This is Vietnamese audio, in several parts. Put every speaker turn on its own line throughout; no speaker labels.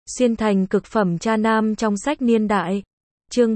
Xuyên thành cực phẩm cha nam trong sách niên đại. Chương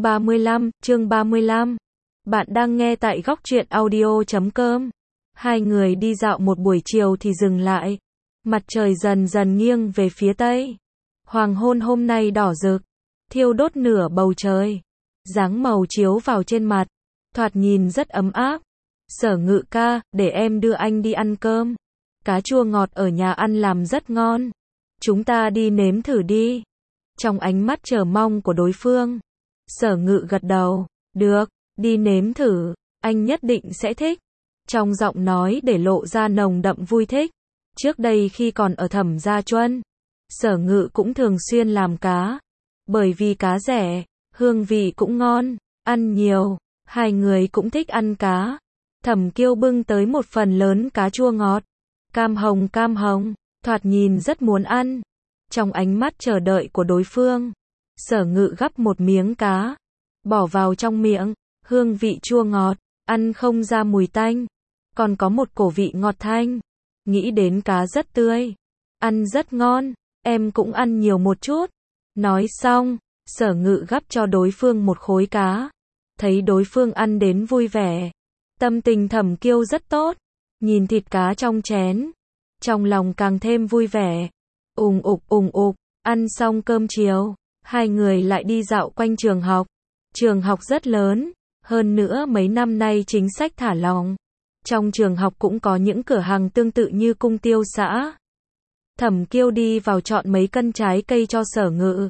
35. Bạn đang nghe tại góc truyện audio.com. Hai người đi dạo một buổi chiều thì dừng lại. Mặt trời dần dần nghiêng về phía tây. Hoàng hôn hôm nay đỏ rực, thiêu đốt nửa bầu trời. Dáng màu chiếu vào trên mặt, thoạt nhìn rất ấm áp. Sở Ngự ca, để em đưa anh đi ăn cơm. Cá chua ngọt ở nhà ăn làm rất ngon. Chúng ta đi nếm thử đi. Trong ánh mắt chờ mong của đối phương, Sở Ngự gật đầu. Được, đi nếm thử, anh nhất định sẽ thích. Trong giọng nói để lộ ra nồng đậm vui thích. Trước đây khi còn ở Thẩm Gia Chuân, Sở Ngự cũng thường xuyên làm cá. Bởi vì cá rẻ, hương vị cũng ngon, ăn nhiều, hai người cũng thích ăn cá. Thẩm Kiêu bưng tới một phần lớn cá chua ngọt, cam hồng, thoạt nhìn rất muốn ăn. Trong ánh mắt chờ đợi của đối phương, Sở Ngự gắp một miếng cá, bỏ vào trong miệng, hương vị chua ngọt, ăn không ra mùi tanh, còn có một cổ vị ngọt thanh. Nghĩ đến cá rất tươi, ăn rất ngon, em cũng ăn nhiều một chút. Nói xong, Sở Ngự gắp cho đối phương một khối cá. Thấy đối phương ăn đến vui vẻ, tâm tình Thẩm Kiêu rất tốt. Nhìn thịt cá trong chén, trong lòng càng thêm vui vẻ. Ùng ục, ăn xong cơm chiều, hai người lại đi dạo quanh trường học. Trường học rất lớn, hơn nữa mấy năm nay chính sách thả lỏng. Trong trường học cũng có những cửa hàng tương tự như Cung Tiêu xã. Thẩm Kiêu đi vào chọn mấy cân trái cây cho Sở Ngự.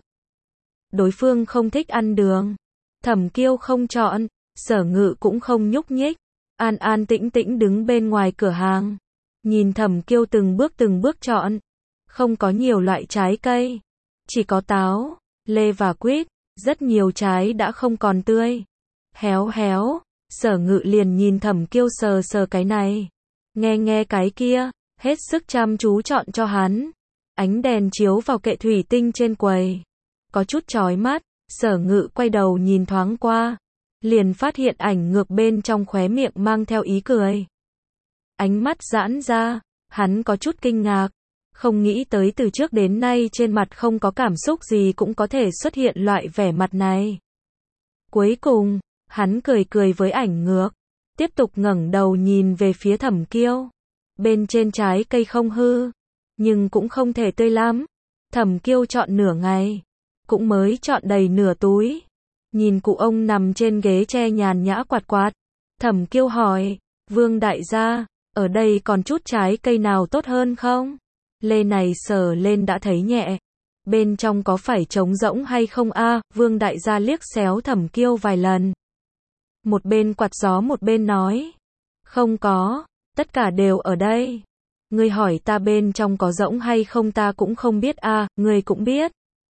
Đối phương không thích ăn đường. Thẩm Kiêu không chọn, Sở Ngự cũng không nhúc nhích. An tĩnh đứng bên ngoài cửa hàng. Nhìn Thẩm Kiêu từng bước chọn. Không có nhiều loại trái cây. Chỉ có táo, lê và quýt. Rất nhiều trái đã không còn tươi. Héo. Sở Ngự liền nhìn Thẩm Kiêu sờ cái này. Nghe cái kia. Hết sức chăm chú chọn cho hắn. Ánh đèn chiếu vào kệ thủy tinh trên quầy. Có chút chói mắt. Sở Ngự quay đầu nhìn thoáng qua. Liền phát hiện ảnh ngược bên trong khóe miệng mang theo ý cười. Ánh mắt giãn ra, hắn có chút kinh ngạc. Không nghĩ tới từ trước đến nay trên mặt không có cảm xúc gì cũng có thể xuất hiện loại vẻ mặt này. Cuối cùng, hắn cười với ảnh ngược. Tiếp tục ngẩng đầu nhìn về phía Thẩm Kiêu. Bên trên trái cây không hư, nhưng cũng không thể tươi lắm. Thẩm Kiêu chọn nửa ngày, cũng mới chọn đầy nửa túi. Nhìn cụ ông nằm trên ghế tre nhàn nhã quạt. Thẩm Kiêu hỏi, Vương đại gia, ở đây còn chút trái cây nào tốt hơn không? Lê này sờ lên đã thấy nhẹ. Bên trong có phải trống rỗng hay không a? Vương đại gia liếc xéo Thẩm Kiêu vài lần. Một bên quạt gió một bên nói, không có, tất cả đều ở đây. Ngươi hỏi ta bên trong có rỗng hay không ta cũng không biết a, ngươi cũng biết.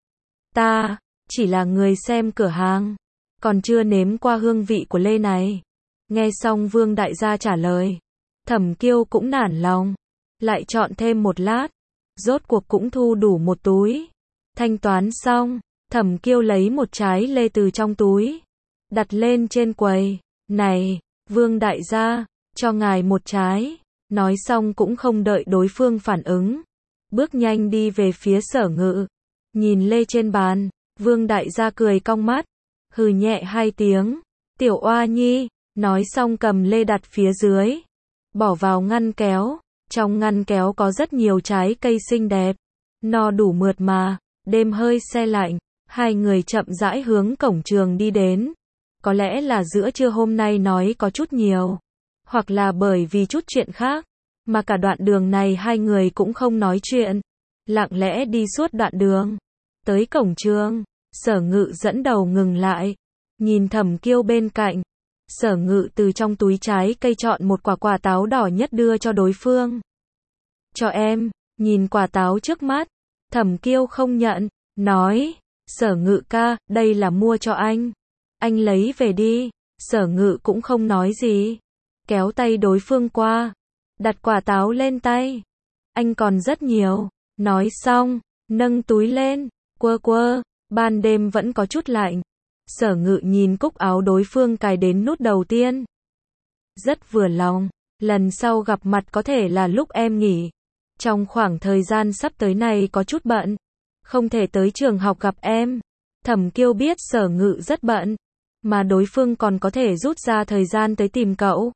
Ta chỉ là người xem cửa hàng, còn chưa nếm qua hương vị của lê này. Nghe xong Vương đại gia trả lời, Thẩm Kiêu cũng nản lòng, lại chọn thêm một lát, rốt cuộc cũng thu đủ một túi. Thanh toán xong, Thẩm Kiêu lấy một trái lê từ trong túi, đặt lên trên quầy. Này, Vương đại gia, cho ngài một trái. Nói xong cũng không đợi đối phương phản ứng, bước nhanh đi về phía Sở Ngự. Nhìn lê trên bàn, Vương đại gia cười cong mắt, hừ nhẹ hai tiếng. Tiểu oa nhi. Nói xong cầm lê đặt phía dưới, bỏ vào ngăn kéo. Trong ngăn kéo có rất nhiều trái cây xinh đẹp, no đủ mượt mà. Đêm hơi se lạnh, hai người chậm rãi hướng cổng trường đi đến. Có lẽ là giữa trưa hôm nay nói có chút nhiều, hoặc là bởi vì chút chuyện khác, mà cả đoạn đường này hai người cũng không nói chuyện, lặng lẽ đi suốt đoạn đường. Tới cổng trường, Sở Ngự dẫn đầu ngừng lại, nhìn Thẩm Kiêu bên cạnh. Sở Ngự từ trong túi trái cây chọn một quả táo đỏ nhất đưa cho đối phương. Cho em. Nhìn quả táo trước mắt, Thẩm Kiêu không nhận, nói, Sở Ngự ca, đây là mua cho anh lấy về đi. Sở Ngự cũng không nói gì, kéo tay đối phương qua, đặt quả táo lên tay. Anh còn rất nhiều. Nói xong, nâng túi lên, quơ. Ban đêm vẫn có chút lạnh. Sở Ngự nhìn cúc áo đối phương cài đến nút đầu tiên, rất vừa lòng. Lần sau gặp mặt có thể là lúc em nghỉ. Trong khoảng thời gian sắp tới này có chút bận, không thể tới trường học gặp em. Thẩm Kiêu biết Sở Ngự rất bận, mà đối phương còn có thể rút ra thời gian tới tìm cậu.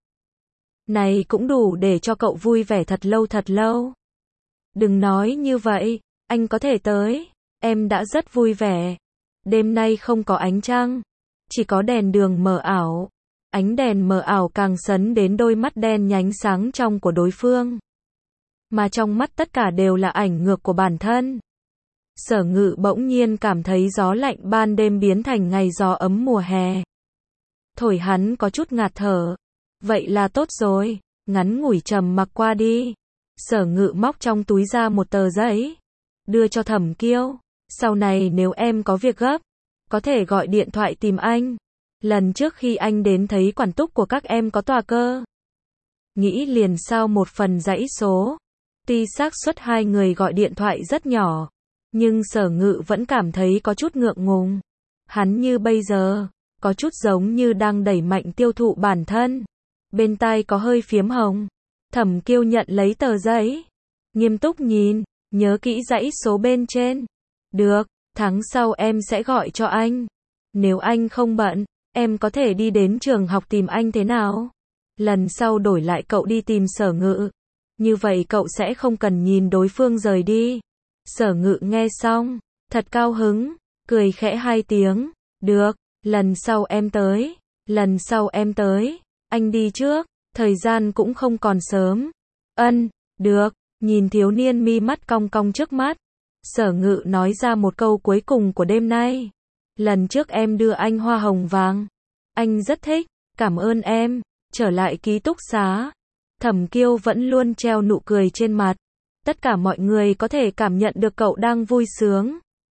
Này cũng đủ để cho cậu vui vẻ thật lâu. Đừng nói như vậy, anh có thể tới, em đã rất vui vẻ. Đêm nay không có ánh trăng, chỉ có đèn đường mờ ảo. Ánh đèn mờ ảo càng sấn đến đôi mắt đen nhánh sáng trong của đối phương. Mà trong mắt tất cả đều là ảnh ngược của bản thân. Sở Ngự bỗng nhiên cảm thấy gió lạnh ban đêm biến thành ngày gió ấm mùa hè. Thổi hắn có chút ngạt thở. Vậy là tốt rồi, ngắn ngủi trầm mặc qua đi. Sở Ngự móc trong túi ra một tờ giấy, đưa cho Thẩm Kiêu. Sau này nếu em có việc gấp, có thể gọi điện thoại tìm anh. Lần trước khi anh đến thấy quản túc của các em có tòa cơ. Nghĩ liền sau một phần dãy số. Tuy xác suất hai người gọi điện thoại rất nhỏ, nhưng Sở Ngự vẫn cảm thấy có chút ngượng ngùng. Hắn như bây giờ, có chút giống như đang đẩy mạnh tiêu thụ bản thân. Bên tai có hơi phiếm hồng. Thẩm Kiêu nhận lấy tờ giấy, nghiêm túc nhìn, nhớ kỹ dãy số bên trên. Được, tháng sau em sẽ gọi cho anh. Nếu anh không bận, em có thể đi đến trường học tìm anh thế nào? Lần sau đổi lại cậu đi tìm Sở Ngự. Như vậy cậu sẽ không cần nhìn đối phương rời đi. Sở Ngự nghe xong, thật cao hứng, cười khẽ hai tiếng. Được, lần sau em tới. Lần sau em tới. Anh đi trước, thời gian cũng không còn sớm. Được, nhìn thiếu niên mi mắt cong cong trước mắt. Sở Ngự nói ra một câu cuối cùng của đêm nay. Lần trước em đưa anh hoa hồng vàng. Anh rất thích, cảm ơn em. Trở lại ký túc xá. Thẩm Kiêu vẫn luôn treo nụ cười trên mặt. Tất cả mọi người có thể cảm nhận được cậu đang vui sướng.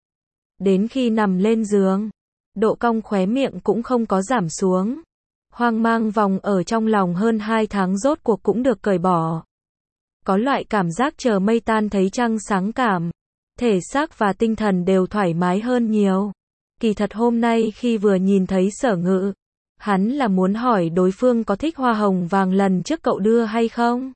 Đến khi nằm lên giường, độ cong khóe miệng cũng không có giảm xuống. Hoang mang vòng ở trong lòng hơn 2 tháng rốt cuộc cũng được cởi bỏ. Có loại cảm giác chờ mây tan thấy trăng sáng cảm. Thể xác và tinh thần đều thoải mái hơn nhiều. Kỳ thật hôm nay khi vừa nhìn thấy Sở Ngự, hắn là muốn hỏi đối phương có thích hoa hồng vàng lần trước cậu đưa hay không.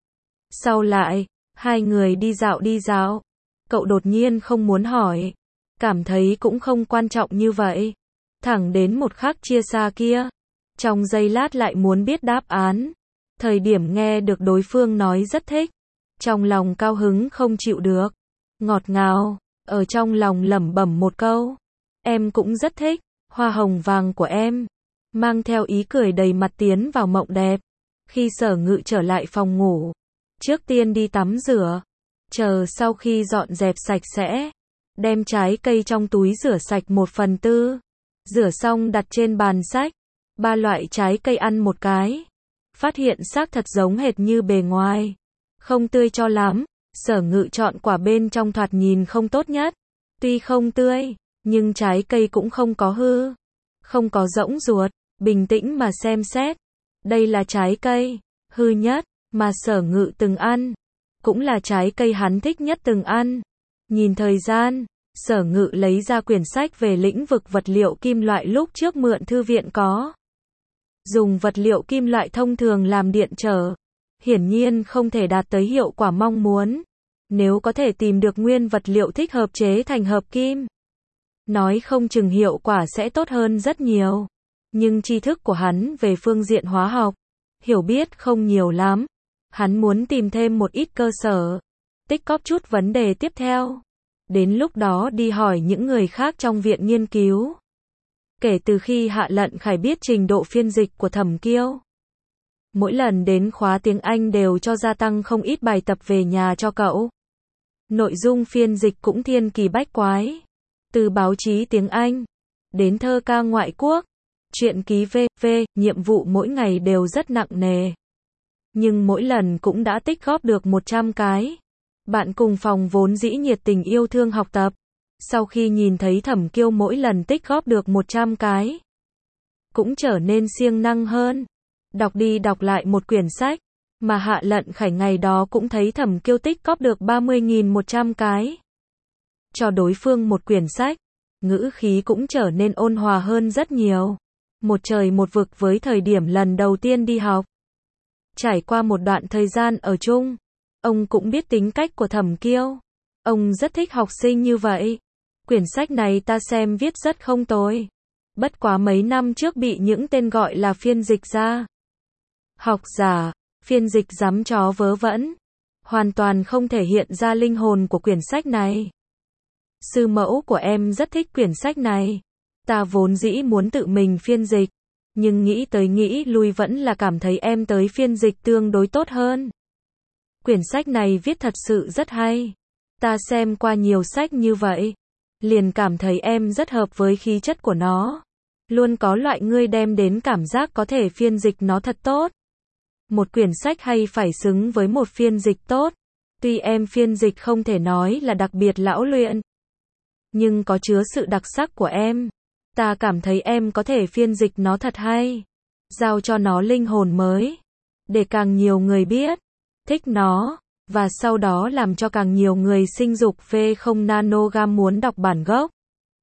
Sau lại, hai người đi dạo. Cậu đột nhiên không muốn hỏi. Cảm thấy cũng không quan trọng như vậy. Thẳng đến một khắc chia xa kia. Trong giây lát lại muốn biết đáp án. Thời điểm nghe được đối phương nói rất thích. Trong lòng cao hứng không chịu được. Ngọt ngào, ở trong lòng lẩm bẩm một câu. Em cũng rất thích, hoa hồng vàng của em. Mang theo ý cười đầy mặt tiến vào mộng đẹp. Khi Sở Ngự trở lại phòng ngủ. Trước tiên đi tắm rửa. Chờ sau khi dọn dẹp sạch sẽ. Đem trái cây trong túi rửa sạch 1/4. Rửa xong đặt trên bàn sách. 3 loại trái cây ăn một cái. Phát hiện xác thật giống hệt như bề ngoài. Không tươi cho lắm. Sở Ngự chọn quả bên trong thoạt nhìn không tốt nhất. Tuy không tươi, nhưng trái cây cũng không có hư. Không có rỗng ruột. Bình tĩnh mà xem xét. Đây là trái cây hư nhất mà Sở Ngự từng ăn. Cũng là trái cây hắn thích nhất từng ăn. Nhìn thời gian, Sở Ngự lấy ra quyển sách về lĩnh vực vật liệu kim loại lúc trước mượn thư viện có. Dùng vật liệu kim loại thông thường làm điện trở. Hiển nhiên không thể đạt tới hiệu quả mong muốn. Nếu có thể tìm được nguyên vật liệu thích hợp chế thành hợp kim, nói không chừng hiệu quả sẽ tốt hơn rất nhiều. Nhưng tri thức của hắn về phương diện hóa học, hiểu biết không nhiều lắm. Hắn muốn tìm thêm một ít cơ sở, tích cóp chút vấn đề tiếp theo. Đến lúc đó đi hỏi những người khác trong viện nghiên cứu. Kể từ khi Hạ Lận Khải biết trình độ phiên dịch của Thẩm Kiêu, mỗi lần đến khóa tiếng Anh đều cho gia tăng không ít bài tập về nhà cho cậu. Nội dung phiên dịch cũng thiên kỳ bách quái. Từ báo chí tiếng Anh, đến thơ ca ngoại quốc, truyện ký v.v. Nhiệm vụ mỗi ngày đều rất nặng nề. Nhưng mỗi lần cũng đã tích góp được 100 cái. Bạn cùng phòng vốn dĩ nhiệt tình yêu thương học tập. Sau khi nhìn thấy Thẩm Kiêu mỗi lần tích góp được 100 cái, cũng trở nên siêng năng hơn. Đọc đi đọc lại một quyển sách, mà Hạ Lận Khải ngày đó cũng thấy Thẩm Kiêu tích góp được 30.100 cái. Cho đối phương một quyển sách, ngữ khí cũng trở nên ôn hòa hơn rất nhiều. Một trời một vực với thời điểm lần đầu tiên đi học. Trải qua một đoạn thời gian ở chung, ông cũng biết tính cách của Thẩm Kiêu. Ông rất thích học sinh như vậy. Quyển sách này ta xem viết rất không tồi. Bất quá mấy năm trước bị những tên gọi là phiên dịch ra. Học giả, phiên dịch dám chó vớ vẩn. Hoàn toàn không thể hiện ra linh hồn của quyển sách này. Sư mẫu của em rất thích quyển sách này. Ta vốn dĩ muốn tự mình phiên dịch. Nhưng nghĩ tới nghĩ lui vẫn là cảm thấy em tới phiên dịch tương đối tốt hơn. Quyển sách này viết thật sự rất hay. Ta xem qua nhiều sách như vậy. Liền cảm thấy em rất hợp với khí chất của nó. Luôn có loại ngươi đem đến cảm giác có thể phiên dịch nó thật tốt. Một quyển sách hay phải xứng với một phiên dịch tốt. Tuy em phiên dịch không thể nói là đặc biệt lão luyện, nhưng có chứa sự đặc sắc của em. Ta cảm thấy em có thể phiên dịch nó thật hay. Giao cho nó linh hồn mới. Để càng nhiều người biết, thích nó, và sau đó làm cho càng nhiều người sinh dục V0 nanogam muốn đọc bản gốc.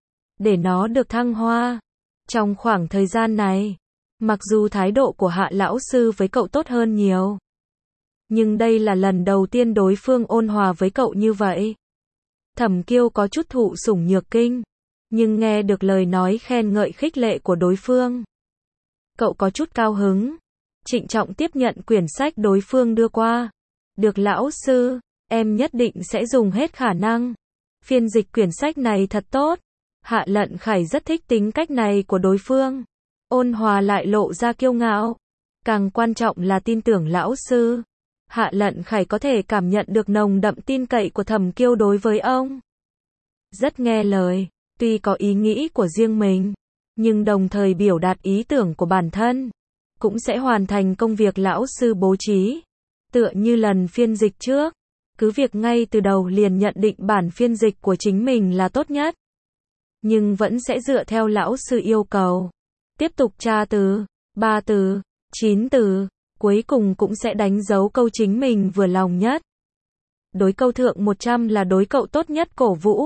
Để nó được thăng hoa. Trong khoảng thời gian này, mặc dù thái độ của Hạ lão sư với cậu tốt hơn nhiều, nhưng đây là lần đầu tiên đối phương ôn hòa với cậu như vậy. Thẩm Kiêu có chút thụ sủng nhược kinh, nhưng nghe được lời nói khen ngợi khích lệ của đối phương, cậu có chút cao hứng, trịnh trọng tiếp nhận quyển sách đối phương đưa qua. Được lão sư, em nhất định sẽ dùng hết khả năng. Phiên dịch quyển sách này thật tốt. Hạ Lận Khải rất thích tính cách này của đối phương. Ôn hòa lại lộ ra kiêu ngạo. Càng quan trọng là tin tưởng lão sư. Hạ Lận Khải có thể cảm nhận được nồng đậm tin cậy của Thẩm Kiêu đối với ông. Rất nghe lời, tuy có ý nghĩ của riêng mình, nhưng đồng thời biểu đạt ý tưởng của bản thân. Cũng sẽ hoàn thành công việc lão sư bố trí. Tựa như lần phiên dịch trước, cứ việc ngay từ đầu liền nhận định bản phiên dịch của chính mình là tốt nhất, nhưng vẫn sẽ dựa theo lão sư yêu cầu. Tiếp tục tra từ, 3 từ, 9 từ, cuối cùng cũng sẽ đánh dấu câu chính mình vừa lòng nhất. Đối câu thượng 100 là đối cậu tốt nhất cổ vũ.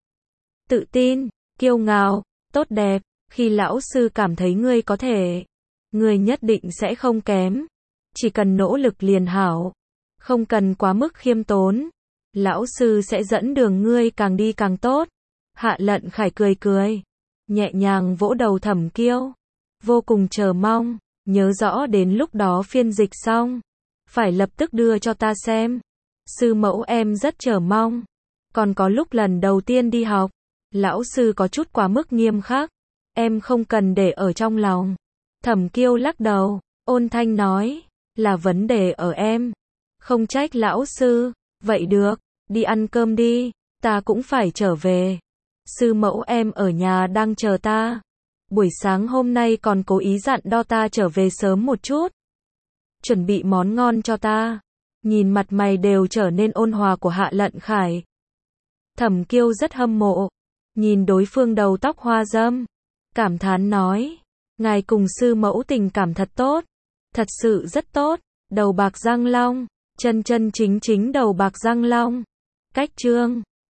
Tự tin, kiêu ngạo, tốt đẹp, khi lão sư cảm thấy ngươi có thể, ngươi nhất định sẽ không kém. Chỉ cần nỗ lực liền hảo. Không cần quá mức khiêm tốn. Lão sư sẽ dẫn đường ngươi càng đi càng tốt. Hạ Lận Khải cười cười, nhẹ nhàng vỗ đầu Thẩm Kiêu. Vô cùng chờ mong, nhớ rõ đến lúc đó phiên dịch xong, phải lập tức đưa cho ta xem. Sư mẫu em rất chờ mong. Còn có lúc lần đầu tiên đi học, lão sư có chút quá mức nghiêm khắc. Em không cần để ở trong lòng. Thẩm Kiêu lắc đầu, ôn thanh nói, là vấn đề ở em. Không trách lão sư. Vậy được, đi ăn cơm đi, ta cũng phải trở về. Sư mẫu em ở nhà đang chờ ta. Buổi sáng hôm nay còn cố ý dặn đo ta trở về sớm một chút. Chuẩn bị món ngon cho ta. Nhìn mặt mày đều trở nên ôn hòa của Hạ Lận Khải. Thẩm Kiêu rất hâm mộ. Nhìn đối phương đầu tóc hoa râm. Cảm thán nói, ngài cùng sư mẫu tình cảm thật tốt. Thật sự rất tốt. Đầu bạc răng long. Chân chân chính chính đầu bạc răng long. Cách chương